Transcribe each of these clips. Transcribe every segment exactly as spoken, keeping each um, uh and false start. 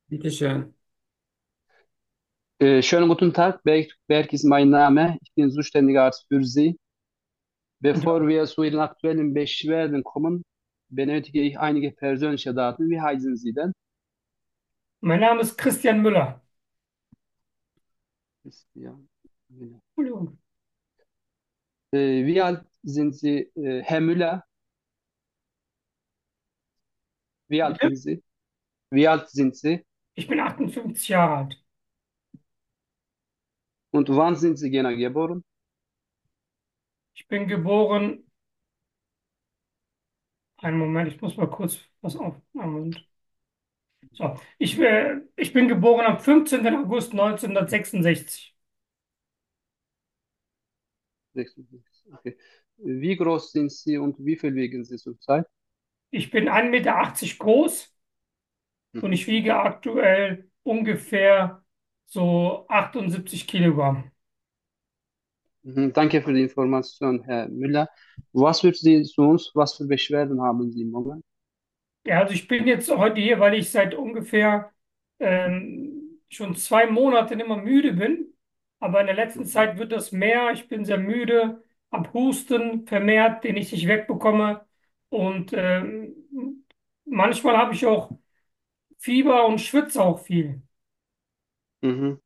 Bitteschön. Äh, schönen guten Tag, Berg, Berg ist mein Name. Ich bin zuständiger Arzt für Sie. Und Bevor wir zu Ihren aktuellen Beschwerden kommen, benötige ich einige persönliche Daten. Wie heißen Sie denn? mein Name ist Christian Müller. Christian. Entschuldigung. Äh, wie alt sind Sie, äh, Herr Müller? Wie alt Bitte? sind Sie? Wie alt sind Sie? Ich bin achtundfünfzig Jahre alt. Und wann sind Sie genau geboren? Ich bin geboren. Einen Moment, ich muss mal kurz was auf. Einen Moment. So. Ich, äh, ich bin geboren am fünfzehnten August neunzehnhundertsechsundsechzig. sechsundsechzig. Okay. Wie groß sind Sie und wie viel wiegen Sie zurzeit? Ich bin ein Meter achtzig groß und Mhm. ich wiege aktuell ungefähr so achtundsiebzig Kilogramm. Mhm. Danke für die Information, Herr Müller. Was würden Sie zu uns, was für Beschwerden haben Sie im Moment? Ja, also ich bin jetzt heute hier, weil ich seit ungefähr ähm, schon zwei Monaten immer müde bin. Aber in der letzten Mhm. Zeit wird das mehr. Ich bin sehr müde, hab Husten vermehrt, den ich nicht wegbekomme. Und ähm, manchmal habe ich auch Fieber und schwitze auch viel. Mhm.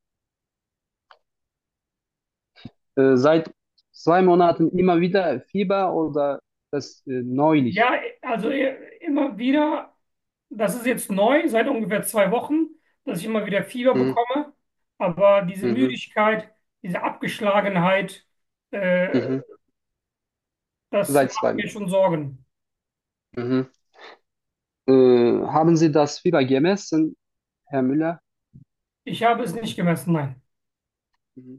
Äh, seit zwei Monaten immer wieder Fieber oder das äh, neulich? Ja, also äh, immer wieder, das ist jetzt neu, seit ungefähr zwei Wochen, dass ich immer wieder Fieber Mhm. bekomme. Aber diese Mhm. Müdigkeit, diese Abgeschlagenheit, äh, Mhm. das Seit zwei macht mir Monaten. schon Sorgen. Mhm. Äh, haben Sie das Fieber gemessen, Herr Müller? Ich habe es nicht gemessen, nein. Mhm.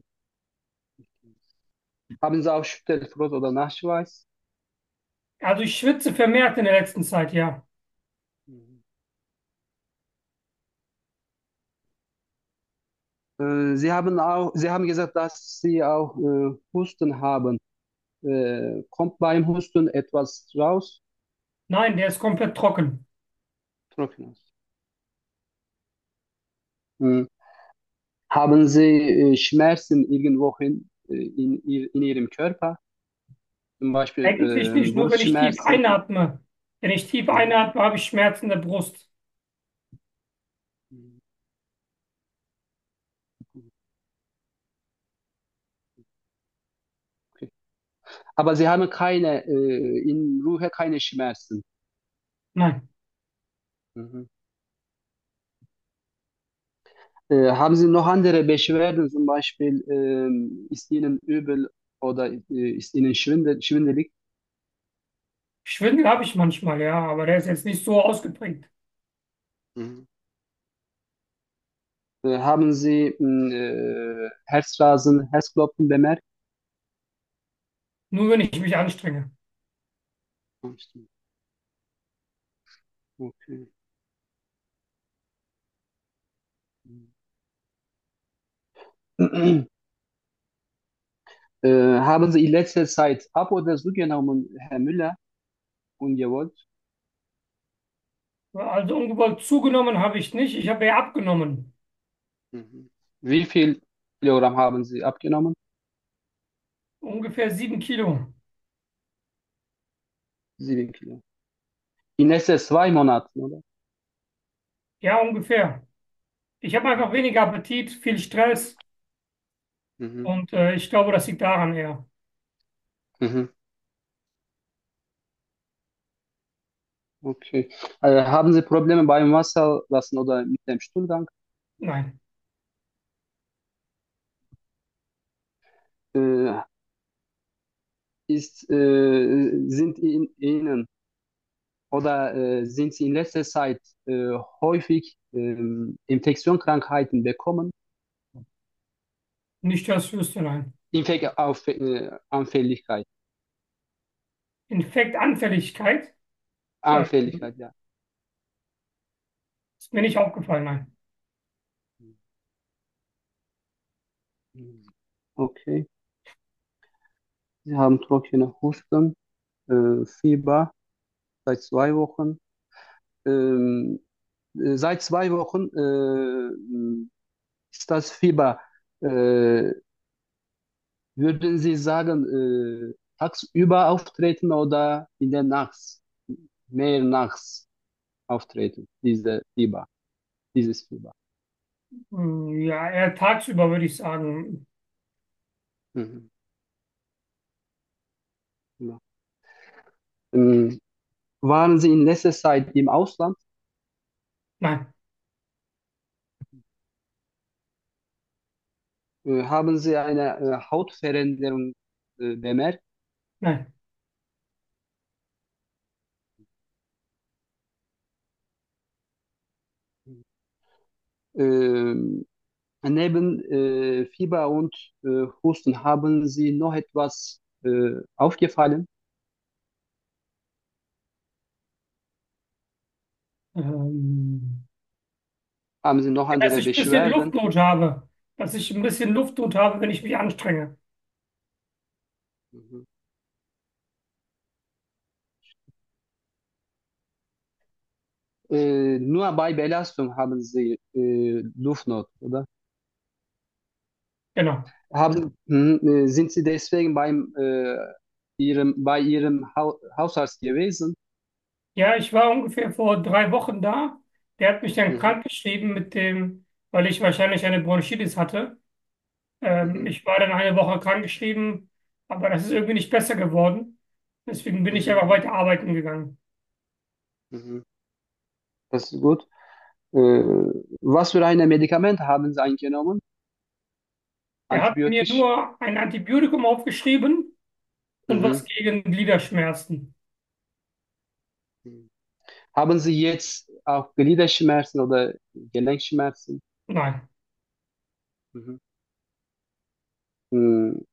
Haben Sie auch Schüttelfrost oder Nachschweiß? Also ich schwitze vermehrt in der letzten Zeit, ja. Mhm. Äh, Sie haben auch, Sie haben gesagt, dass Sie auch äh, Husten haben. Äh, kommt beim Husten etwas raus? Nein, der ist komplett trocken. Trockenes. Mhm. Haben Sie äh, Schmerzen irgendwo in, äh, in, Ihr- in Ihrem Körper? Zum Beispiel Eigentlich äh, nicht, nur wenn ich tief Brustschmerzen? einatme. Wenn ich tief Mhm. einatme, habe ich Schmerzen in der Brust. Okay. Aber Sie haben keine, äh, in Ruhe keine Schmerzen. Nein. Mhm. Äh, haben Sie noch andere Beschwerden? Zum Beispiel ähm, ist Ihnen übel oder äh, ist Ihnen schwindel, schwindelig? Schwindel habe ich manchmal, ja, aber der ist jetzt nicht so ausgeprägt. Mhm. Äh, haben Sie mh, äh, Herzrasen, Herzklopfen bemerkt? Nur wenn ich mich anstrenge. Ah, stimmt. Okay. Äh, haben Sie in letzter Zeit ab oder zugenommen, Herr Müller, ungewollt? Also ungewollt zugenommen habe ich nicht. Ich habe eher abgenommen. Mhm. Wie viel Kilogramm haben Sie abgenommen? Ungefähr sieben Kilo. Sieben Kilo. In letzten zwei Monaten, oder? Ja, ungefähr. Ich habe einfach weniger Appetit, viel Stress Mhm. und äh, ich glaube, das liegt daran eher. Mhm. Okay. Äh, haben Sie Probleme beim Wasserlassen oder mit dem Stuhlgang? Nein. Äh, ist, äh, sind in, Ihnen oder äh, sind Sie in letzter Zeit äh, häufig ähm, Infektionskrankheiten bekommen? Nicht, dass ich wüsste, nein. Infektanfälligkeit. Infektanfälligkeit äh, Anfälligkeit, ja. ist mir nicht aufgefallen, nein. Okay. Sie haben trockene Husten, äh, Fieber seit zwei Wochen. Ähm, äh, seit zwei Wochen äh, ist das Fieber. Äh, Würden Sie sagen, äh, tagsüber auftreten oder in der Nacht, mehr nachts auftreten, diese Fieber, dieses Fieber? Hm, ja, eher tagsüber würde ich sagen. Mhm. Ja. Ähm, Waren Sie in letzter Zeit im Ausland? Nein, Äh, haben Sie eine äh, Hautveränderung äh, bemerkt? nein. Ähm, Neben äh, Fieber und äh, Husten haben Sie noch etwas äh, aufgefallen? Ähm, Haben Sie noch ja, dass andere ich ein bisschen Beschwerden? Luftnot habe. Dass ich ein bisschen Luftnot habe, wenn ich mich anstrenge. Mhm. Äh, nur bei Belastung haben Sie äh, Luftnot, oder? Genau. Haben, hm, äh, sind Sie deswegen beim, äh, Ihrem, bei Ihrem Hau Hausarzt gewesen? Ja, ich war ungefähr vor drei Wochen da. Der hat mich dann Mhm. krank geschrieben mit dem, weil ich wahrscheinlich eine Bronchitis hatte. Ähm, Mhm. ich war dann eine Woche krankgeschrieben, aber das ist irgendwie nicht besser geworden. Deswegen bin ich Mhm. einfach weiter arbeiten gegangen. Mhm. Das ist gut. Äh, Was für eine Medikament haben Sie eingenommen? Er hat mir Antibiotisch? nur ein Antibiotikum aufgeschrieben und Mhm. was gegen Gliederschmerzen. Mhm. Haben Sie jetzt auch Gliederschmerzen oder Gelenkschmerzen? Nein, Mhm. Mhm.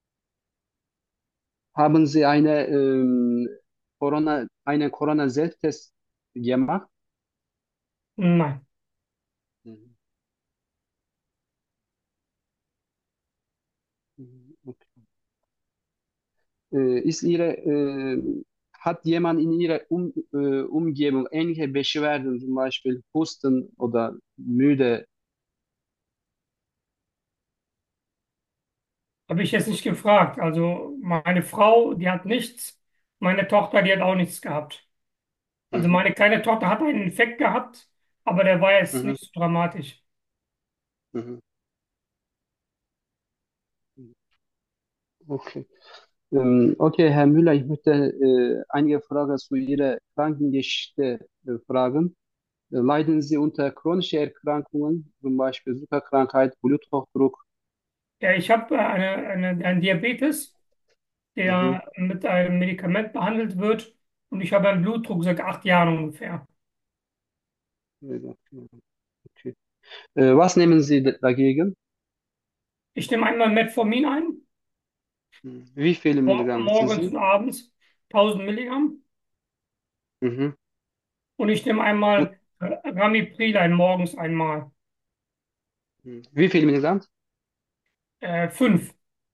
Haben Sie eine ähm, Corona, einen Corona-Selbsttest gemacht? nein. Mhm. Mhm. Okay. Äh, ist Ihre, äh, hat jemand in Ihrer um, äh, Umgebung ähnliche Beschwerden, zum Beispiel Husten oder müde? Habe ich jetzt nicht gefragt. Also meine Frau, die hat nichts. Meine Tochter, die hat auch nichts gehabt. Also Mhm. meine kleine Tochter hat einen Infekt gehabt, aber der war jetzt Mhm. nicht so dramatisch. Mhm. Okay. Ähm, okay, Herr Müller, ich möchte äh, einige Fragen zu Ihrer Krankengeschichte äh, fragen. Äh, Leiden Sie unter chronischen Erkrankungen, zum Beispiel Zuckerkrankheit, Bluthochdruck? Ja, ich habe äh, eine, eine, einen Diabetes, Mhm. der mit einem Medikament behandelt wird und ich habe einen Blutdruck seit acht Jahren ungefähr. Okay. Äh, was nehmen Sie d- dagegen? Ich nehme einmal Metformin ein, Mhm. Wie viele mor Milligramm wissen morgens Sie? und abends tausend Milligramm. Mhm. Und ich nehme Und, einmal äh, Ramipril ein, morgens einmal. mhm. Wie viele Milligramm? Äh, fünf.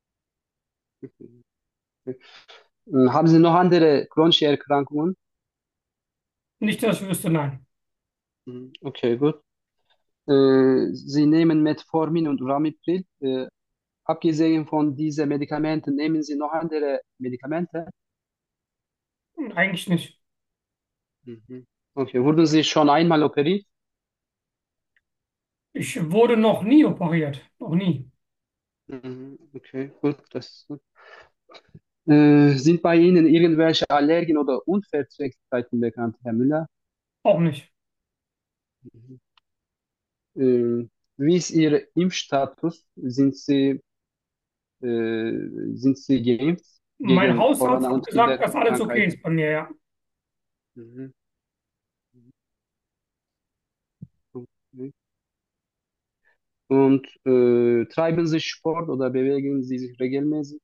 Mhm. Haben Sie noch andere chronische Erkrankungen? Nicht, dass ich wüsste, nein. Mhm. Okay, gut. Äh, Sie nehmen Metformin und Ramipril. Äh, abgesehen von diesen Medikamenten, nehmen Sie noch andere Medikamente? Eigentlich nicht. Mhm. Okay, wurden Sie schon einmal operiert? Ich wurde noch nie operiert. Noch nie. Mhm. Okay, gut. Das, äh, sind bei Ihnen irgendwelche Allergien oder Unverträglichkeiten bekannt, Herr Müller? Auch nicht. Mhm. Äh, Wie ist Ihr Impfstatus? Sind Sie, äh, sind Sie geimpft Mein gegen Hausarzt Corona hat und gesagt, dass alles okay Kinderkrankheiten? ist bei mir, ja. Mhm. Okay. Und äh, treiben Sie Sport oder bewegen Sie sich regelmäßig?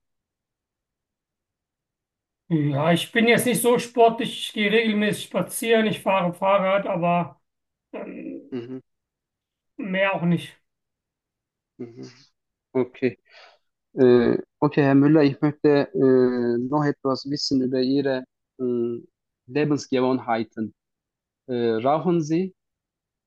Ja, ich bin jetzt nicht so sportlich. Ich gehe regelmäßig spazieren, ich fahre Fahrrad, aber ähm, Mhm. mehr auch nicht. Mhm. Okay. Äh, okay, Herr Müller, ich möchte äh, noch etwas wissen über Ihre äh, Lebensgewohnheiten. Äh, rauchen Sie?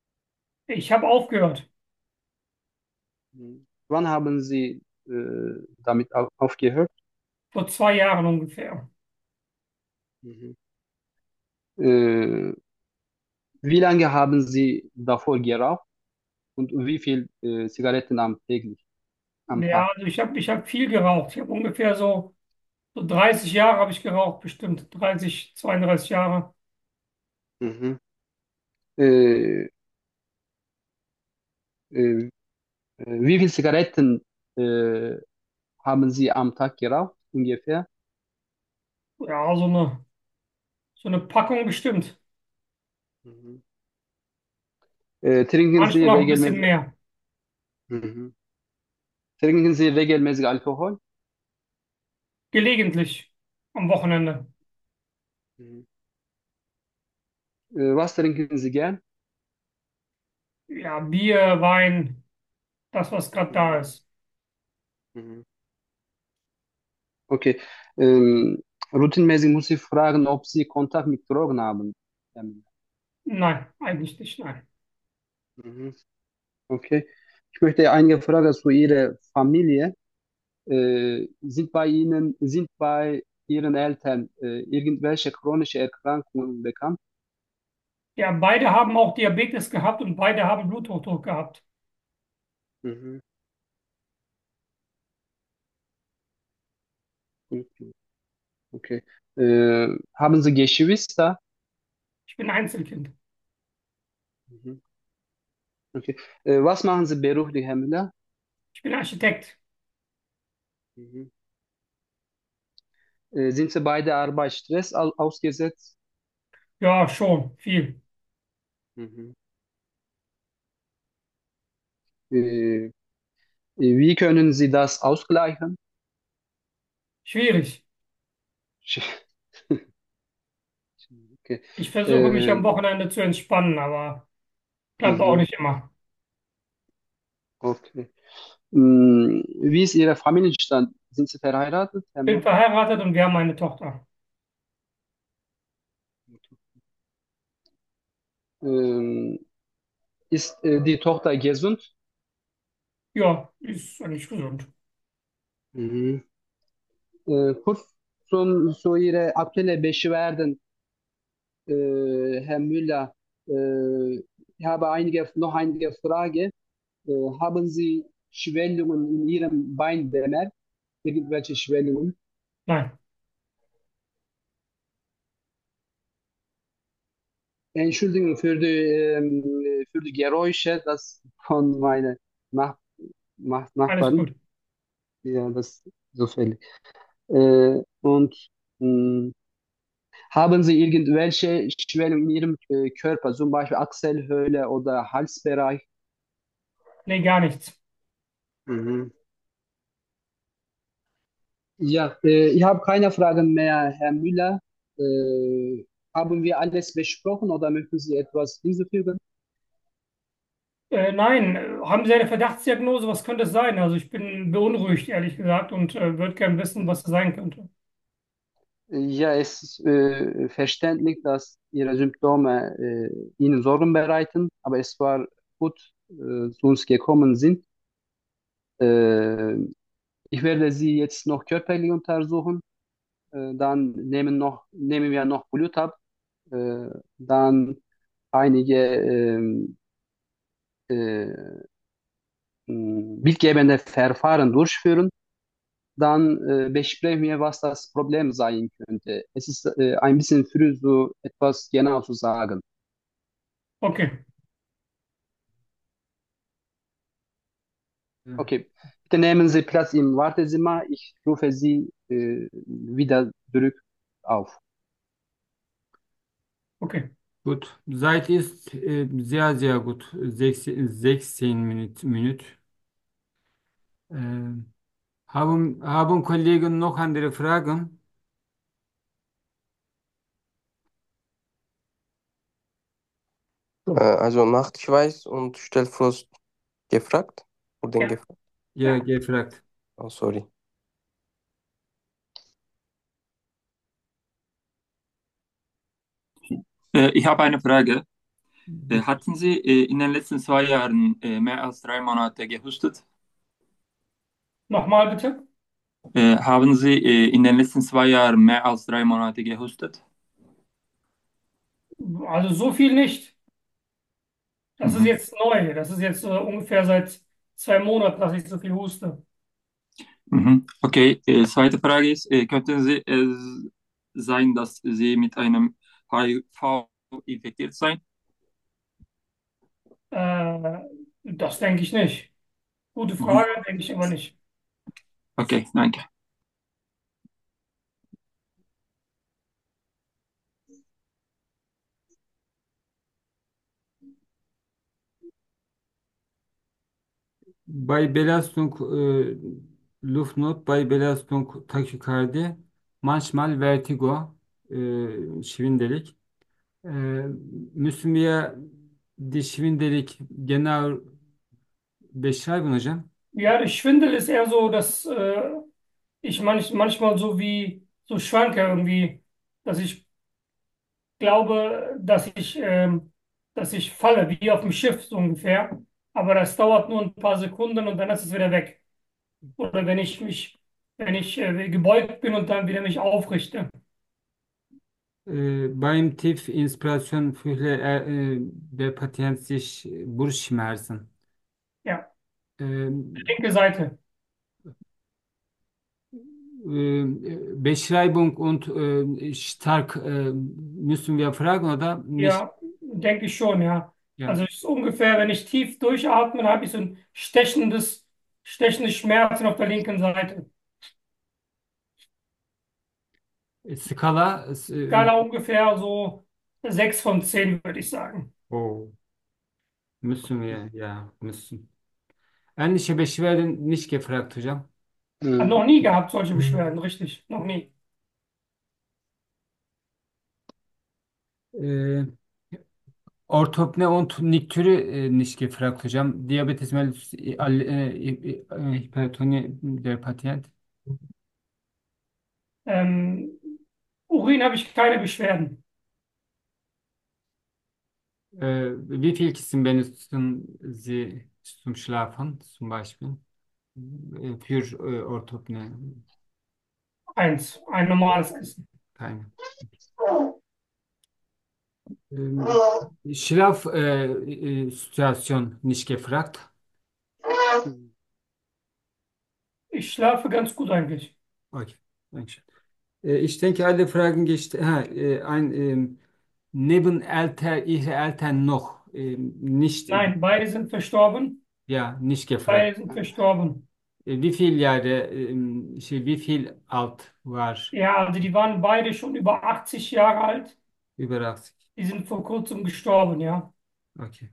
Ich habe aufgehört, Mhm. Wann haben Sie äh, damit au aufgehört? vor zwei Jahren ungefähr. Mhm. Äh, Wie lange haben Sie davor geraucht und wie viel äh, Zigaretten am täglich, am Ja, Tag? also ich habe ich hab viel geraucht. Ich habe ungefähr so, so dreißig Jahre habe ich geraucht, bestimmt dreißig, zweiunddreißig Jahre. Mhm. Äh, äh, Wie viel Zigaretten äh, haben Sie am Tag geraucht, ungefähr? Ja, so eine, so eine Packung bestimmt. Mhm. Äh, trinken Sie Manchmal auch ein bisschen regelmäßig, mehr. mhm. Trinken Sie regelmäßig Alkohol? Gelegentlich am Wochenende. Mhm. Äh, was trinken Sie gern? Ja, Bier, Wein, das, was gerade da Mhm. ist. Mhm. Okay. Ähm, Routinemäßig muss ich fragen, ob Sie Kontakt mit Drogen haben. Ähm, Nein, eigentlich nicht, nein. Mhm. Okay. Ich möchte einige Fragen zu Ihrer Familie. Äh, sind bei Ihnen, sind bei Ihren Eltern äh, irgendwelche chronische Erkrankungen bekannt? Ja, beide haben auch Diabetes gehabt und beide haben Bluthochdruck gehabt. Mhm. Okay. Okay. Äh, haben Sie Geschwister? Ich bin Einzelkind. Mhm. Okay. Äh, was machen Sie beruflich, Herr Müller? Ich bin Architekt. Mhm. Äh, sind Sie bei der Arbeit Stress au ausgesetzt? Ja, schon, viel. Mhm. Äh, Wie können Sie das ausgleichen? Schwierig. Okay. Ich versuche mich Äh, am Wochenende zu entspannen, aber klappt auch mhm. nicht immer. Okay. Mm, Wie ist Ihr Familienstand? Sind Sie verheiratet, Herr Bin Müller? verheiratet und wir haben eine Tochter. Ähm, Ist äh, die Tochter gesund? Ja, ist eigentlich gesund. Mhm. Äh, kurz zum, zu Ihrer aktuellen Beschwerden, äh, Herr Müller. Äh, ich habe einige, noch einige Fragen. Äh, haben Sie Schwellungen in Ihrem Bein bemerkt? Irgendwelche Schwellungen? Nein, Entschuldigung für die, ähm, für die Geräusche, das von meinen Nach Nach alles Nachbarn. gut. Ja, das ist zufällig. Äh, und mh, haben Sie irgendwelche Schwellungen in Ihrem äh, Körper, zum Beispiel Achselhöhle oder Halsbereich? Nee, gar nichts. Mhm. Ja, äh, ich habe keine Fragen mehr, Herr Müller. Äh, haben wir alles besprochen oder möchten Sie etwas hinzufügen? Äh, nein, äh, haben Sie eine Verdachtsdiagnose? Was könnte es sein? Also ich bin beunruhigt, ehrlich gesagt, und äh, würde gern wissen, was es sein könnte. Ja, es ist äh, verständlich, dass Ihre Symptome äh, Ihnen Sorgen bereiten, aber es war gut, äh, zu uns gekommen sind. Äh, Ich werde Sie jetzt noch körperlich untersuchen, äh, dann nehmen noch, nehmen wir noch Blut ab, äh, dann einige ähm, äh, mh, bildgebende Verfahren durchführen. Dann äh, besprechen wir, was das Problem sein könnte. Es ist äh, ein bisschen früh, so etwas genau zu sagen. Okay, Ja. Okay, bitte nehmen Sie Platz im Wartezimmer. Ich rufe Sie äh, wieder zurück auf. okay. Gut, Zeit ist äh, sehr, sehr gut. sechzehn, sechzehn Minuten. Minut. Äh, haben, haben Kollegen noch andere Fragen? Äh, also Nachtschweiß und Stellfrost gefragt? Wurden Ja, gefragt? Ja, ja. gefragt. Oh, sorry. Äh, ich habe eine Frage. Äh, hatten Sie äh, in den letzten zwei Jahren äh, mehr als drei Monate gehustet? Nochmal bitte. Äh, haben Sie äh, in den letzten zwei Jahren mehr als drei Monate gehustet? Also so viel nicht. Das ist Mhm. jetzt neu. Das ist jetzt äh, ungefähr seit zwei Monaten, dass ich so viel huste. Mhm. Okay, äh, zweite Frage ist, äh, könnten Sie es sein, dass Sie mit einem H I V infiziert sein? Äh, Das denke ich nicht. Gute Mhm. Frage, denke ich aber nicht. Okay, danke. Bei Belastung, äh, Luftnot, bei Belastung Tachykardie, manchmal Vertigo, äh, schwindelig. Äh, Müssen wir die Schwindelig genau beschreiben hocam? Ja, der Schwindel ist eher so, dass äh, ich manch, manchmal so wie so schwanke irgendwie, dass ich glaube, dass ich, ähm, dass ich falle, wie auf dem Schiff so ungefähr. Aber das dauert nur ein paar Sekunden und dann ist es wieder weg. Oder wenn ich mich, wenn ich äh, gebeugt bin und dann wieder mich aufrichte. Äh, beim Tiefinspiration fühle er, äh, der Patient sich Brustschmerzen. Ja, Ähm, linke Seite. äh, Beschreibung und äh, stark äh, müssen wir fragen oder nicht? Ja, denke ich schon, ja. Ja. Also es ist ungefähr, wenn ich tief durchatme, dann habe ich so ein stechendes, stechendes Schmerzen auf der linken Seite. Skala, es, äh, Skala ungefähr so sechs von zehn würde ich sagen. oh, müssen wir, ja, müssen. Ähnliche Beschwerden nicht gefragt, hocam. Hat Mhm. noch nie gehabt solche Beschwerden, richtig, noch nie. Äh, Orthopne und Niktürü äh, nicht gefragt, hocam. Diabetes mellitus, äh, al- äh, äh, äh, Hypertonie der Patient. Ähm, Urin habe ich keine Beschwerden. Äh, wie viel Kissen benutzen Sie zum Schlafen, zum Beispiel? Äh, für äh, Orthopne? Eins, ein normales Kissen. Keine. Ähm, Schlaf, äh, äh, Situation nicht gefragt. Ich schlafe ganz gut eigentlich. Okay, danke. Äh, ich denke, alle Fragen gestellt. Ha, äh, ein, ähm, neben Eltern, Ihre Eltern noch ähm, nicht, äh, Nein, beide sind verstorben. ja, nicht gefragt. Beide sind verstorben. Äh, wie viele Jahre, ähm, şey, wie viel alt war? Ja, also die waren beide schon über achtzig Jahre alt. Über achtzig. Die sind vor kurzem gestorben, ja. Okay.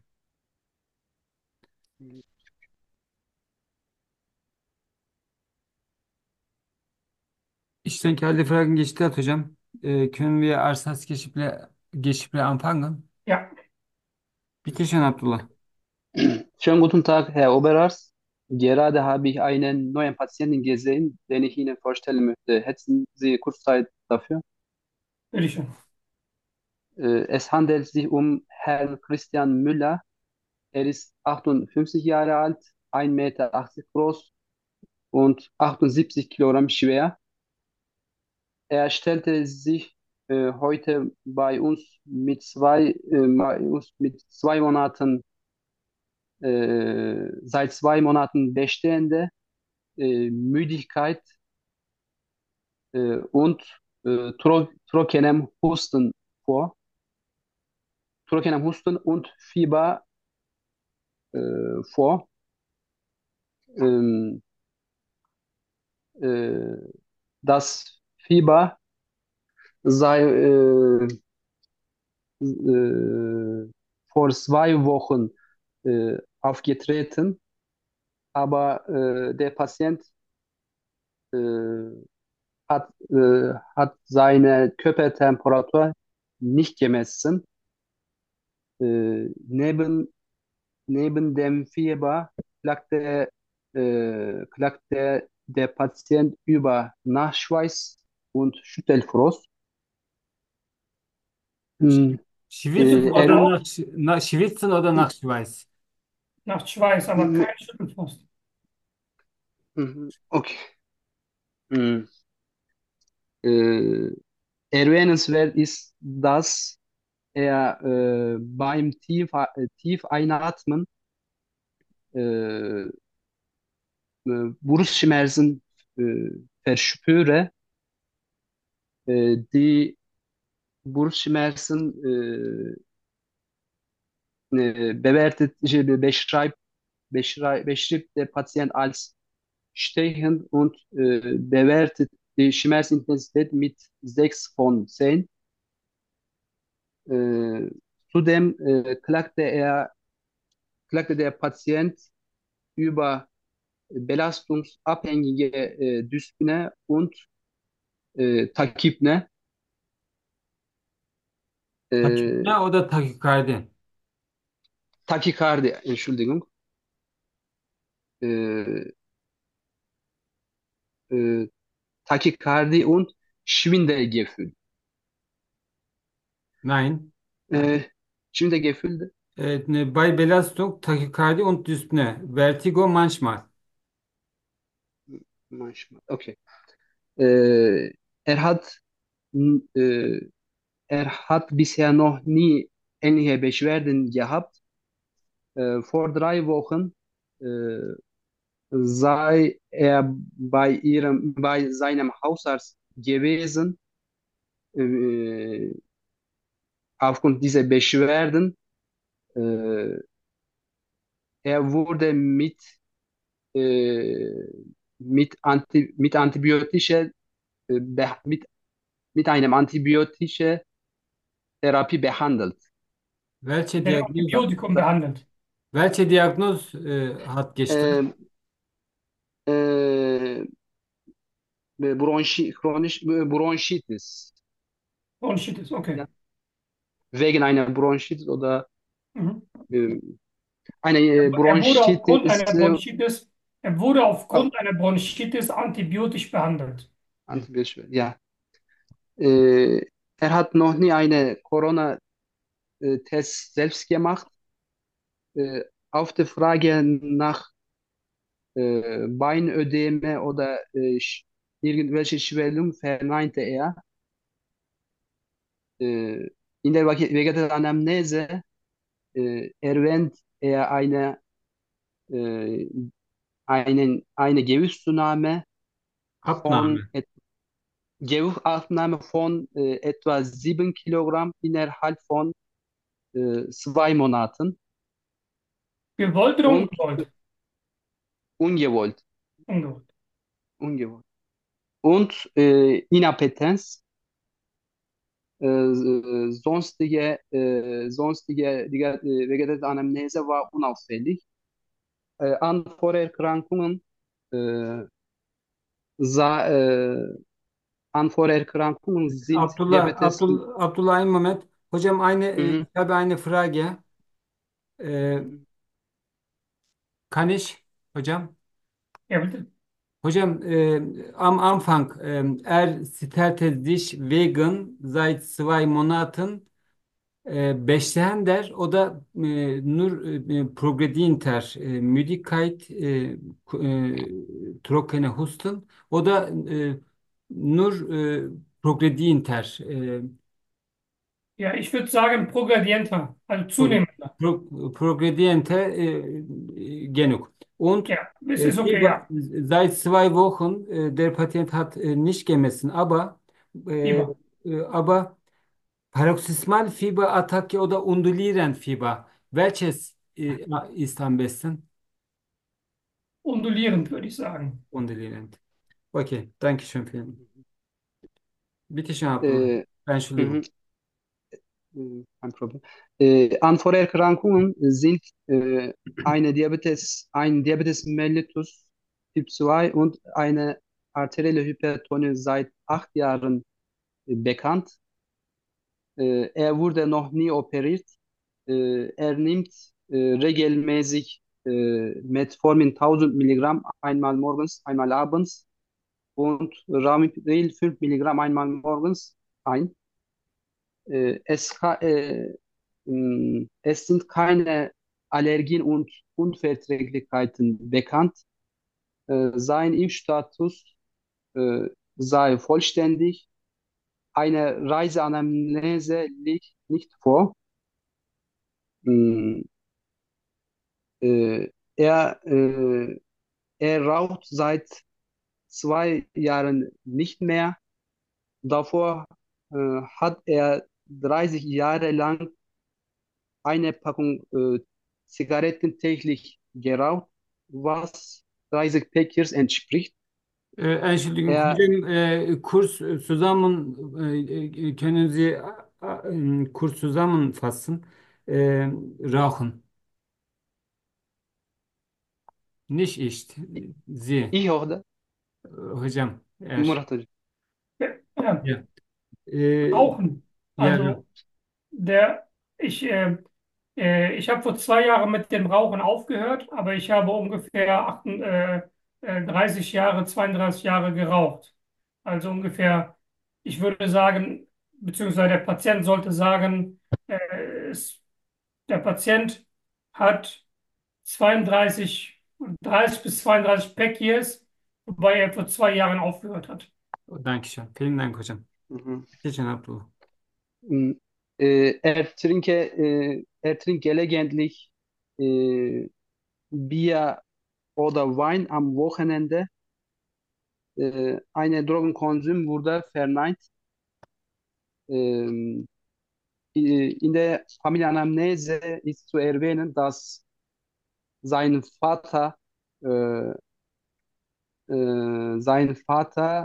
Ich denke, alle Fragen gestellt hocam. Äh, können wir Arsas Geçip'le Geçip'le anfangen? Ja, Bitte schön, Abdullah. Schönen guten Tag, Herr Oberarzt. Gerade habe ich einen neuen Patienten gesehen, den ich Ihnen vorstellen möchte. Hätten Sie kurz Zeit dafür? bitteschön. Äh, Es handelt sich um Herrn Christian Müller. Er ist achtundfünfzig Jahre alt, ein Meter achtzig groß und achtundsiebzig Kilogramm schwer. Er stellte sich äh, heute bei uns mit zwei, äh, bei uns mit zwei Monaten, äh, seit zwei Monaten bestehende äh, Müdigkeit äh, und äh, tro trockenem Husten vor. Trockenem Husten und Fieber äh, vor. Ähm, äh, Das Fieber sei äh, äh, vor zwei Wochen äh, aufgetreten, aber äh, der Patient äh, hat, äh, hat seine Körpertemperatur nicht gemessen. Äh, neben, neben dem Fieber klagte, äh, klagte der Patient über Nachschweiß und Schüttelfrost. Hm. Schwitzen Äh, oder er, nach, nach Schwitzen oder nach Schweiß? Nach Schweiß, aber Mhm, kein Schüttelfrost. mhm, okay. Mhm. Äh, Erwähnenswert ist, dass er äh, beim Tief, äh, Tiefeinatmen äh, äh, Brustschmerzen äh, verspüre. Äh, die Brustschmerzen äh, äh, bewertet, äh, beschreibt, beschreibt, beschreibt der Patient als stechend und äh, bewertet die Schmerzintensität mit sechs von zehn. Äh, Zudem äh, klagte er, klagte der Patient über belastungsabhängige äh, Dyspnoe und äh, Tachypnoe. Äh, Tachykardie oder Tachykardie? Tachykardie, Entschuldigung. Äh, äh, Tachykardie und Schwindelgefühl. Nein. Äh, Schwindelgefühl, Äh, ne, bei Belastung Tachykardie und Dyspnoe. Vertigo manchmal. manchmal. Okay. Äh, er hat, n- äh, er hat bisher noch nie ähnliche Beschwerden gehabt. Äh, vor drei Wochen äh, sei er bei ihrem, bei seinem Hausarzt gewesen. Äh, Aufgrund dieser Beschwerden, äh, er wurde mit, äh, mit, Anti, mit antibiotische, äh, be- mit, mit einem antibiotische Therapie behandelt. Welche Mit einem Diagnose, Antibiotikum behandelt. welche Diagnose äh, hat gestellt? Äh, äh, Bronchi, chronisch, Bronchitis. Bronchitis, okay. Ja, wegen einer Bronchitis oder Mhm. äh, eine Er äh, er wurde aufgrund Bronchitis, einer äh, Bronchitis, er wurde oh, aufgrund einer Bronchitis antibiotisch behandelt. Antibiotika, ja. Äh, Er hat noch nie eine Corona-Test selbst gemacht. Äh, auf die Frage nach äh, Beinödeme oder äh, sch- irgendwelche Schwellung verneinte er. Äh, in der Vege- Vegetalanamnese äh, erwähnt er eine, äh, einen, eine Gewichtszunahme von Abnahme. et Gewichtabnahme von äh, etwa sieben Kilogramm innerhalb von äh, zwei Monaten Gewollt oder und ungewollt? ungewollt, Ungewollt. ungewollt. Und äh, Inappetenz, äh, äh, sonstige, äh, sonstige äh, vegetative Anamnese war unauffällig. Äh, an Vorerkrankungen, äh, sa, äh, an Vorerkrankungen sind Abdullah, Diabetes. Abdullah, Abdullah einen Moment. Hocam aynı, e, Mhm, ich habe eine Frage. Äh, mhm. kann ich, hocam? Ja, bitte. Hocam, äh, am Anfang, äh, er stellte sich vegan seit zwei Monaten e, besleyen der. O da e, nur e, progredinter, e, Müdigkeit, e, ku- e, trockene Husten. O da e, nur e, progredinter, e, Ja, ich würde sagen progredienter, also pro, zunehmender. pro, progrediente e, e, genug. Und Ja, das äh, ist okay, Fieber, ja. seit zwei Wochen, äh, der Patient hat äh, nicht gemessen, aber, äh, Fieber. äh, aber Paroxysmal Fieberattacke oder undulierend Fieber. Welches äh, ist am besten? Undulierend, würde ich sagen. Undulierend. Okay, danke schön. Vielen. Bitte schön, Abdullah. Äh, mhm. Entschuldigung. Äh, Kein Problem. Äh, an Vorerkrankungen sind äh, eine Diabetes, ein Diabetes mellitus Typ zwei und eine arterielle Hypertonie seit acht Jahren äh, bekannt. Äh, er wurde noch nie operiert. Äh, er nimmt äh, regelmäßig äh, Metformin tausend Milligramm einmal morgens, einmal abends und Ramipril fünf Milligramm einmal morgens ein. Äh, es, ka- äh, mh, es sind keine Allergien und Unverträglichkeiten bekannt. Äh, sein Impfstatus äh, sei vollständig. Eine Reiseanamnese liegt nicht vor. Mh, äh, er, äh, er raucht seit zwei Jahren nicht mehr. Davor äh, hat er dreißig Jahre lang eine Packung äh, Zigaretten täglich geraucht, was dreißig Packers entspricht. Äh, Entschuldigung, Er, Hocam, äh, Kurs zusammen, äh, äh, können Sie äh, äh, Kurs zusammenfassen? Äh, Rauchen, nicht ich, Sie, ich oder äh, Hocam, er, Murat Hocam. Ja, ja. ja, äh, Rauchen. ja, Also der, ich, äh, äh, ich habe vor zwei Jahren mit dem Rauchen aufgehört, aber ich habe ungefähr achtund- äh, äh, dreißig Jahre, zweiunddreißig Jahre geraucht. Also ungefähr, ich würde sagen, beziehungsweise der Patient sollte sagen, äh, es, der Patient hat zweiunddreißig, dreißig bis zweiunddreißig Pack Years, wobei er vor zwei Jahren aufgehört hat. danke schön, vielen Dank Hocam. Mhm. Geçen Abdullah. Mm, Äh, er trinke, äh, er trinkt gelegentlich äh, Bier oder Wein am Wochenende. Äh, eine Drogenkonsum wurde verneint. Ähm, in der Familienanamnese ist zu erwähnen, dass sein Vater, äh, äh, sein Vater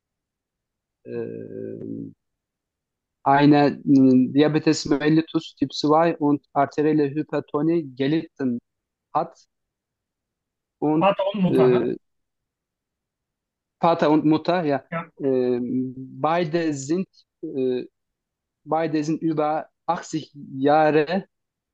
äh, eine mh, Diabetes mellitus Typ zwei und arterielle Hypertonie gelitten hat und Vater und Mutter, ne? äh, Vater und Mutter, ja, Ja. äh, beide sind, äh, beide sind über achtzig Jahre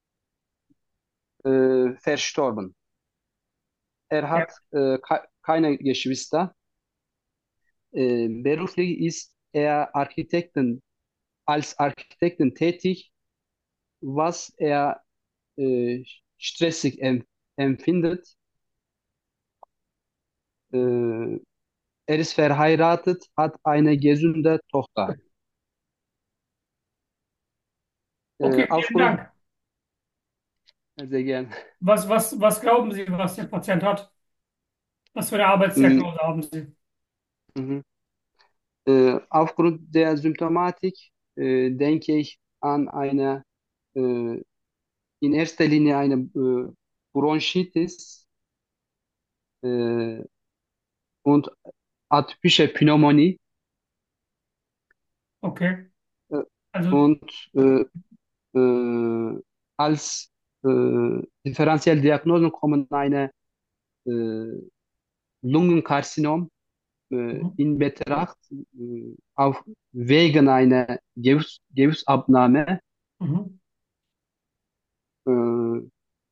äh, verstorben. Er Ja. hat äh, ke- keine Geschwister. Äh, beruflich ist er Architekten, als Architekten tätig, was er äh, stressig em empfindet. Äh, Er ist verheiratet, hat eine gesunde Tochter. Äh, Okay, vielen aufgrund, Dank. sehr gern. Was, was, was glauben Sie, was der Patient hat? Was für eine Mm, Arbeitsdiagnose haben Sie? mhm. Äh, aufgrund der Symptomatik äh, denke ich an eine, äh, in erster Linie eine äh, Bronchitis äh, und atypische Pneumonie. Okay. Äh, Also, und äh, äh, als äh, differenzielle Diagnosen kommen eine äh, Lungenkarzinom äh, mhm, in Betracht, äh, auf wegen einer Gewürs, Gewürzabnahme. mhm. Äh,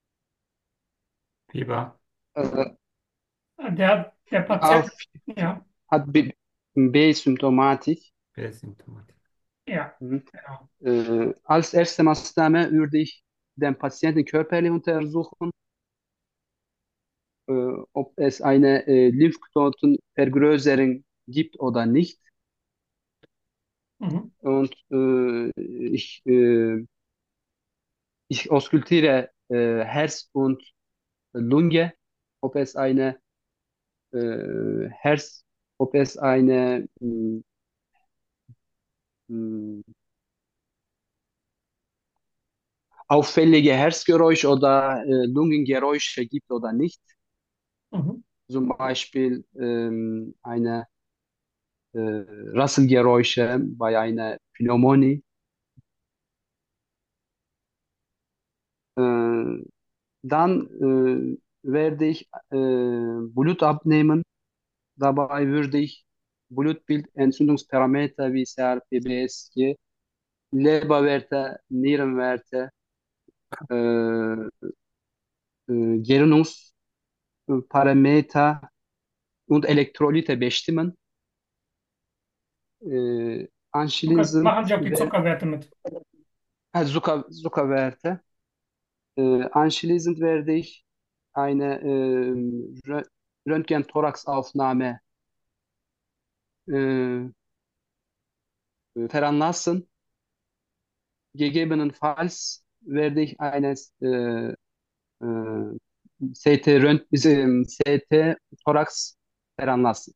Fieber, äh, Der, der Patient, auf, ja, hat B- B-Symptomatik. Präsymptomatik. ja, Mhm. genau. Äh, als erste Maßnahme würde ich den Patienten körperlich untersuchen, äh, ob es eine äh, Lymphknotenvergrößerung gibt oder nicht. Mhm, Und äh, ich, äh, ich auskultiere äh, Herz und Lunge, ob es eine äh, Herz, ob es eine mh, mh, auffällige Herzgeräusch oder äh, Lungengeräusche gibt oder nicht. mhm, Zum Beispiel ähm, eine äh, Rasselgeräusche bei einer Pneumonie. Äh, dann äh, werde ich äh, Blut abnehmen. Dabei würde ich Blutbild, Entzündungsparameter wie C R P, B S G, Leberwerte, Nierenwerte, äh, äh, Gerinnungsparameter und Elektrolyte bestimmen. Äh, Zucker, anschließend, machen Sie auch die wer- Zuckerwerte mit. äh, Zucker, Zuckerwerte. Äh, anschließend werde ich eine ähm, Rö- Röntgen-Thoraxaufnahme äh, veranlassen. Gegebenenfalls werde ich eines äh, äh, C T, Rönt ähm, C T Thorax veranlassen.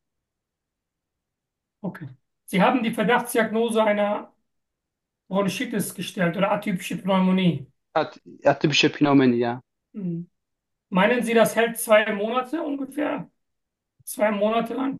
Okay. Sie haben die Verdachtsdiagnose einer Bronchitis gestellt oder atypische Pneumonie. At atypische Pneumonie, ja. Hm. Meinen Sie, das hält zwei Monate ungefähr? Zwei Monate lang?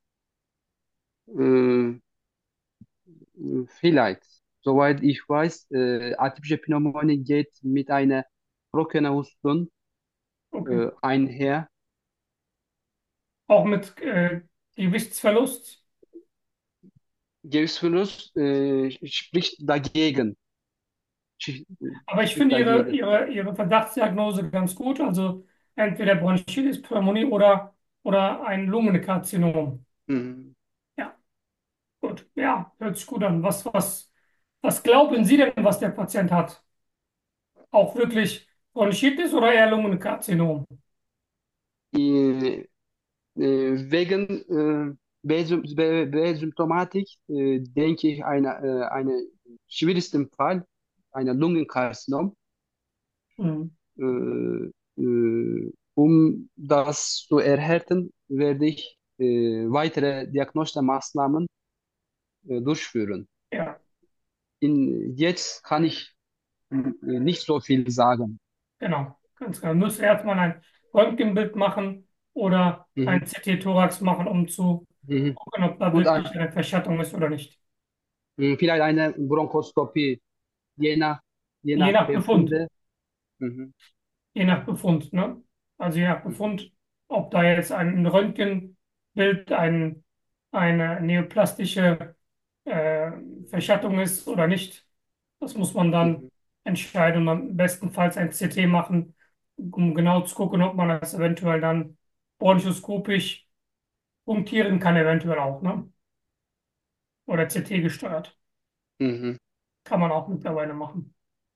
Äh, Vielleicht. Soweit ich weiß, äh, atypische Pneumonie geht mit einer trockenen Husten Okay. äh, einher. Auch mit äh, Gewichtsverlust? Gewichtsverlust äh, spricht dagegen. Sch- Aber ich Spricht finde Ihre, dagegen. Ihre, Ihre Verdachtsdiagnose ganz gut. Also entweder Bronchitis, Pneumonie oder, oder ein Lungenkarzinom. Mhm. Ja, gut. Ja, hört sich gut an. Was, was, was glauben Sie denn, was der Patient hat? Auch wirklich Bronchitis oder eher Lungenkarzinom? Äh, äh, Wegen äh, B-Sym- B- B-Symptomatik äh, denke ich eine, äh, eine schwierigsten Fall, einer Lungenkarzinom. Hm. Äh, äh, um das zu erhärten, werde ich äh, weitere diagnostische Maßnahmen äh, durchführen. Ja, In, jetzt kann ich äh, nicht so viel sagen. genau. Ganz genau. Müsste erstmal ein Röntgenbild machen oder Mhm. ein C T-Thorax machen, um zu Mhm. gucken, ob da Und wirklich ein, eine Verschattung ist oder nicht. mh, vielleicht eine Bronchoskopie, je nach, je Je nach nach Befund. Befunde. Mhm. Je nach Befund, ne? Also je nach Mhm. Befund, ob da jetzt ein Röntgenbild, ein, eine neoplastische äh, Verschattung ist oder nicht. Das muss man dann Mhm. entscheiden und am bestenfalls ein C T machen, um genau zu gucken, ob man das eventuell dann bronchoskopisch punktieren kann, eventuell auch, ne? Oder C T gesteuert. Mhm. Kann man auch mittlerweile machen.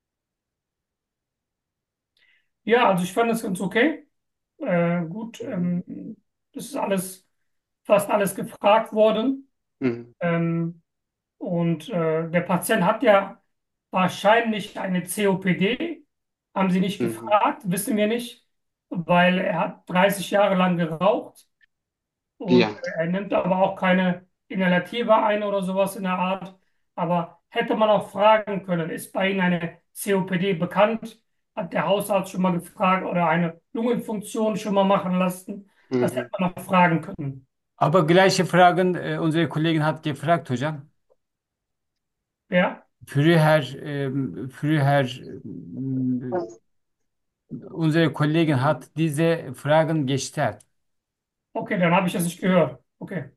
Ja, also ich fand das ganz okay. Äh, gut, Mhm. ähm, das ist alles, fast alles gefragt worden. Mhm. Ähm, und äh, der Patient hat ja wahrscheinlich eine C O P D. Haben Sie nicht Mhm. gefragt, wissen wir nicht, weil er hat dreißig Jahre lang geraucht und Ja. er nimmt aber auch keine Inhalativa ein oder sowas in der Art. Aber hätte man auch fragen können, ist bei Ihnen eine C O P D bekannt? Hat der Hausarzt schon mal gefragt oder eine Lungenfunktion schon mal machen lassen? Das hätte Mhm. man auch fragen können. Aber gleiche Fragen, äh, unsere Kollegin hat gefragt hocam. Ja, Früher, ähm, früher, ähm, unsere Kollegin hat diese Fragen gestellt. okay, dann habe ich das nicht gehört. Okay.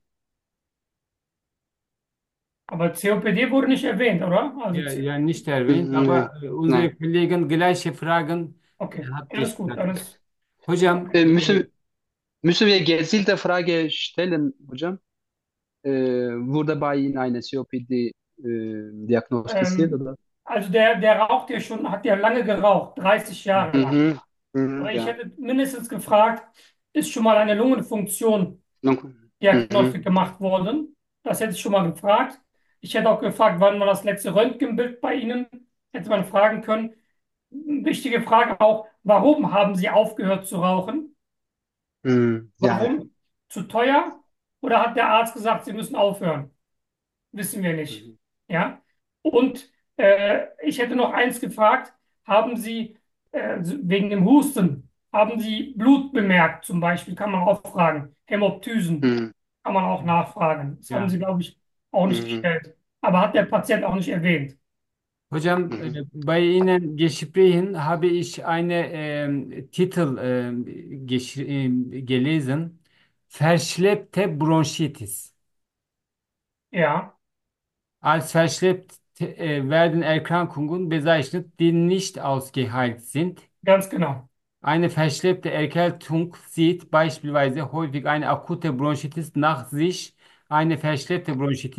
Aber C O P D wurde nicht erwähnt, oder? Also, Ja, C- ja, nicht erwähnt, Mhm. Nee. aber äh, unsere Nein. Kollegin gleiche Fragen äh, okay, hat alles gut. gestellt. Dann ist, Hocam, Äh, äh, müssen, müssen wir gezielte Frage stellen, hocam? Äh, wurde bei Ihnen eine C O P D äh, diagnostiziert, ähm, oder? also der, der raucht ja schon, hat ja lange geraucht, dreißig Jahre lang. Mhm. Mhm. Aber ich Ja. hätte mindestens gefragt, ist schon mal eine Lungenfunktion Nun- Diagnostik Mhm. gemacht worden? Das hätte ich schon mal gefragt. Ich hätte auch gefragt, wann war das letzte Röntgenbild bei Ihnen? Hätte man fragen können. Wichtige Frage auch, warum haben Sie aufgehört zu rauchen? Mhm. Ja, ja. Warum? Zu teuer? Oder hat der Arzt gesagt, Sie müssen aufhören? Wissen wir nicht. Mhm. Ja. Und äh, ich hätte noch eins gefragt, haben Sie äh, wegen dem Husten, haben Sie Blut bemerkt zum Beispiel? Kann man auch fragen. Hämoptysen Mhm. kann man auch nachfragen. Das haben ja. Sie, glaube ich, auch nicht Mhm. gestellt. Aber hat der Patient auch nicht erwähnt. Hocam, Mhm. äh, bei Ihnen Gesprächen habe ich eine ähm, Titel ähm, gesch- ähm, gelesen. Verschleppte Bronchitis. Ja, Als verschleppt äh, werden Erkrankungen bezeichnet, die nicht ausgeheilt sind. ganz genau. Eine verschleppte Erkältung zieht beispielsweise häufig eine akute Bronchitis nach sich. Eine verschleppte Bronchitis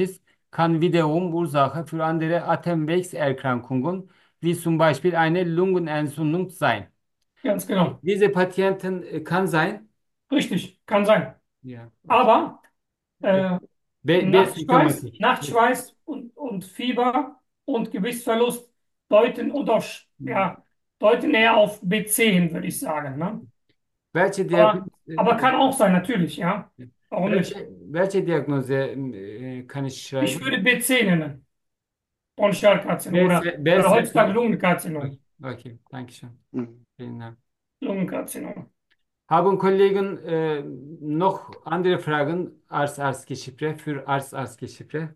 kann wiederum Ursache für andere Atemwegserkrankungen, wie zum Beispiel eine Lungenentzündung sein. Ganz genau. Diese Patienten äh, kann sein. Richtig, kann sein. Ja, okay. Aber Äh, äh, B, Nachtschweiß, B-Symptomatik. Nachtschweiß und, und Fieber und Gewichtsverlust deuten und auch, ja, deuten eher auf B C hin, würde ich sagen. Ne? Welche Aber, Diagnose, aber äh, kann auch sein, natürlich, ja. Warum nicht? welche, welche Diagnose äh, kann ich Ich schreiben? würde B C nennen. Bronchialkarzinom B, oder, B, oder heutzutage Lungenkarzinom. okay, okay, danke schön. Mhm. Vielen Dank. Lungenkarzinom. Haben Kollegen äh, noch andere Fragen als Arztgeschichte für Arzt Arztgeschichte?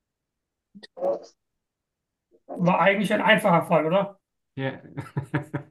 War eigentlich ein einfacher Fall, oder? Ja.